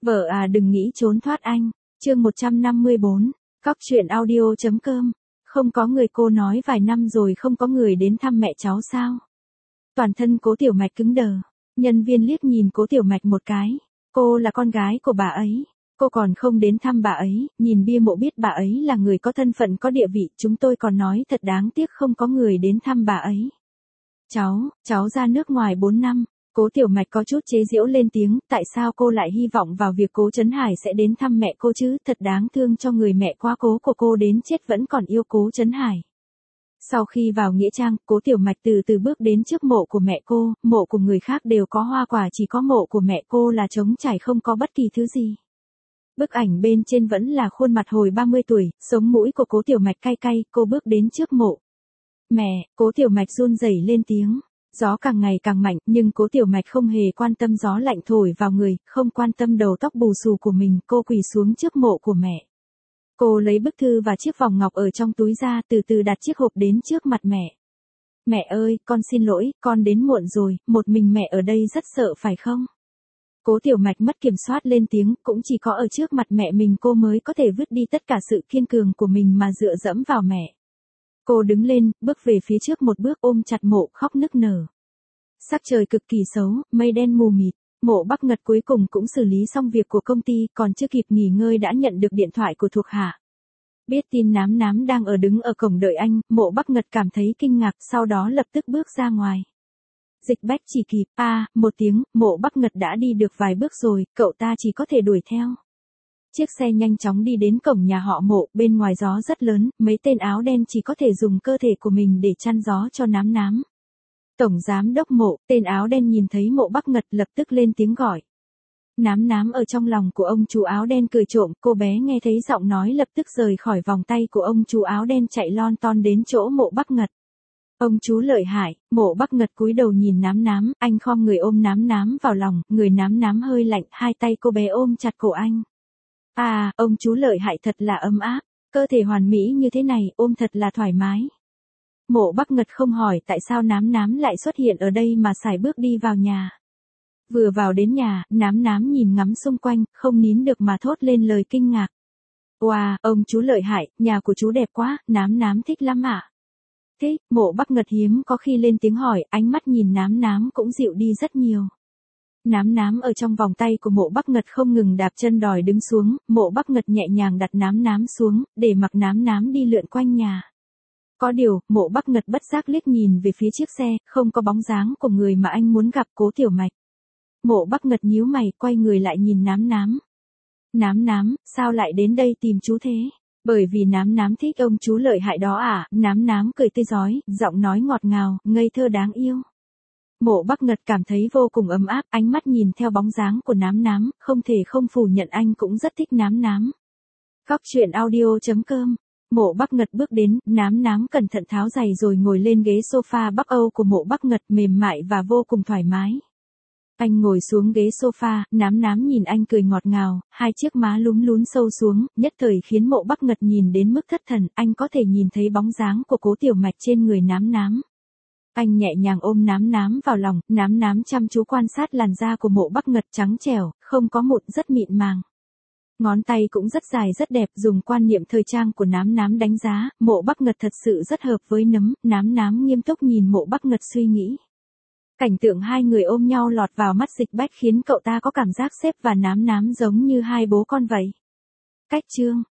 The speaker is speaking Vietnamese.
Vợ à đừng nghĩ trốn thoát anh. Chương 154, Cóc truyện audio.com. Không có người, cô nói vài năm rồi không có người đến thăm mẹ cháu sao? Toàn thân Cố Tiểu Mạch cứng đờ. Nhân viên liếc nhìn Cố Tiểu Mạch một cái. Cô là con gái của bà ấy. Cô còn không đến thăm bà ấy, nhìn bia mộ biết bà ấy là người có thân phận có địa vị, chúng tôi còn nói thật đáng tiếc không có người đến thăm bà ấy. Cháu ra nước ngoài 4 năm. Cố Tiểu Mạch có chút chế giễu lên tiếng, tại sao cô lại hy vọng vào việc Cố Trấn Hải sẽ đến thăm mẹ cô chứ, thật đáng thương cho người mẹ quá cố của cô đến chết vẫn còn yêu Cố Trấn Hải. Sau khi vào nghĩa trang, Cố Tiểu Mạch từ từ bước đến trước mộ của mẹ cô, mộ của người khác đều có hoa quả, chỉ có mộ của mẹ cô là trống trải không có bất kỳ thứ gì. Bức ảnh bên trên vẫn là khuôn mặt hồi 30 tuổi, sống mũi của Cố Tiểu Mạch cay cay, cô bước đến trước mộ. Mẹ, Cố Tiểu Mạch run rẩy lên tiếng. Gió càng ngày càng mạnh, nhưng Cố Tiểu Mạch không hề quan tâm gió lạnh thổi vào người, không quan tâm đầu tóc bù xù của mình, cô quỳ xuống trước mộ của mẹ. Cô lấy bức thư và chiếc vòng ngọc ở trong túi ra, từ từ đặt chiếc hộp đến trước mặt mẹ. Mẹ ơi, con xin lỗi, con đến muộn rồi, một mình mẹ ở đây rất sợ phải không? Cố Tiểu Mạch mất kiểm soát lên tiếng, cũng chỉ có ở trước mặt mẹ mình cô mới có thể vứt đi tất cả sự kiên cường của mình mà dựa dẫm vào mẹ. Cô đứng lên, bước về phía trước một bước ôm chặt mộ khóc nức nở. Sắc trời cực kỳ xấu, mây đen mù mịt, Mộ Bắc Ngật cuối cùng cũng xử lý xong việc của công ty, còn chưa kịp nghỉ ngơi đã nhận được điện thoại của thuộc hạ. Biết tin Nám Nám đang đứng ở cổng đợi anh, Mộ Bắc Ngật cảm thấy kinh ngạc, sau đó lập tức bước ra ngoài. Dịch Bách chỉ kịp, một tiếng, Mộ Bắc Ngật đã đi được vài bước rồi, cậu ta chỉ có thể đuổi theo. Chiếc xe nhanh chóng đi đến cổng nhà họ Mộ, bên ngoài gió rất lớn, mấy tên áo đen chỉ có thể dùng cơ thể của mình để chắn gió cho Nám Nám. Tổng giám đốc Mộ, tên áo đen nhìn thấy Mộ Bắc Ngật lập tức lên tiếng gọi. Nám Nám ở trong lòng của ông chú áo đen cười trộm, cô bé nghe thấy giọng nói lập tức rời khỏi vòng tay của ông chú áo đen chạy lon ton đến chỗ Mộ Bắc Ngật. Ông chú lợi hại, Mộ Bắc Ngật cúi đầu nhìn Nám Nám, anh khom người ôm Nám Nám vào lòng, người Nám Nám hơi lạnh, hai tay cô bé ôm chặt cổ anh. Ông chú lợi hại thật là ấm áp, cơ thể hoàn mỹ như thế này, ôm thật là thoải mái. Mộ Bắc Ngật không hỏi tại sao Nám Nám lại xuất hiện ở đây mà sải bước đi vào nhà. Vừa vào đến nhà, Nám Nám nhìn ngắm xung quanh, không nín được mà thốt lên lời kinh ngạc. Wow, ông chú lợi hại, nhà của chú đẹp quá, Nám Nám thích lắm ạ. Thích, Mộ Bắc Ngật hiếm có khi lên tiếng hỏi, ánh mắt nhìn Nám Nám cũng dịu đi rất nhiều. Nám Nám ở trong vòng tay của Mộ Bắc Ngật không ngừng đạp chân đòi đứng xuống, Mộ Bắc Ngật nhẹ nhàng đặt Nám Nám xuống, để mặc Nám Nám đi lượn quanh nhà. Có điều, Mộ Bắc Ngật bất giác liếc nhìn về phía chiếc xe, không có bóng dáng của người mà anh muốn gặp, Cố Tiểu Mạch. Mộ Bắc Ngật nhíu mày, quay người lại nhìn Nám Nám. Nám Nám, sao lại đến đây tìm chú thế? Bởi vì Nám Nám thích ông chú lợi hại đó à? Nám Nám cười tươi rói, giọng nói ngọt ngào, ngây thơ đáng yêu. Mộ Bắc Ngật cảm thấy vô cùng ấm áp, ánh mắt nhìn theo bóng dáng của Nám Nám, không thể không phủ nhận anh cũng rất thích Nám Nám. Cóc truyện audio.com. Mộ Bắc Ngật bước đến, Nám Nám cẩn thận tháo giày rồi ngồi lên ghế sofa Bắc Âu của Mộ Bắc Ngật, mềm mại và vô cùng thoải mái. Anh ngồi xuống ghế sofa, Nám Nám nhìn anh cười ngọt ngào, hai chiếc má lúm lún sâu xuống, nhất thời khiến Mộ Bắc Ngật nhìn đến mức thất thần, anh có thể nhìn thấy bóng dáng của Cố Tiểu Mạch trên người Nám Nám. Anh nhẹ nhàng ôm Nám Nám vào lòng, Nám Nám chăm chú quan sát làn da của Mộ Bắc Ngật trắng trẻo, không có mụn, rất mịn màng. Ngón tay cũng rất dài rất đẹp, dùng quan niệm thời trang của Nám Nám đánh giá, Mộ Bắc Ngật thật sự rất hợp với nấm, Nám Nám nghiêm túc nhìn Mộ Bắc Ngật suy nghĩ. Cảnh tượng hai người ôm nhau lọt vào mắt Dịch Bách khiến cậu ta có cảm giác xếp và Nám Nám giống như hai bố con vậy. Cách chương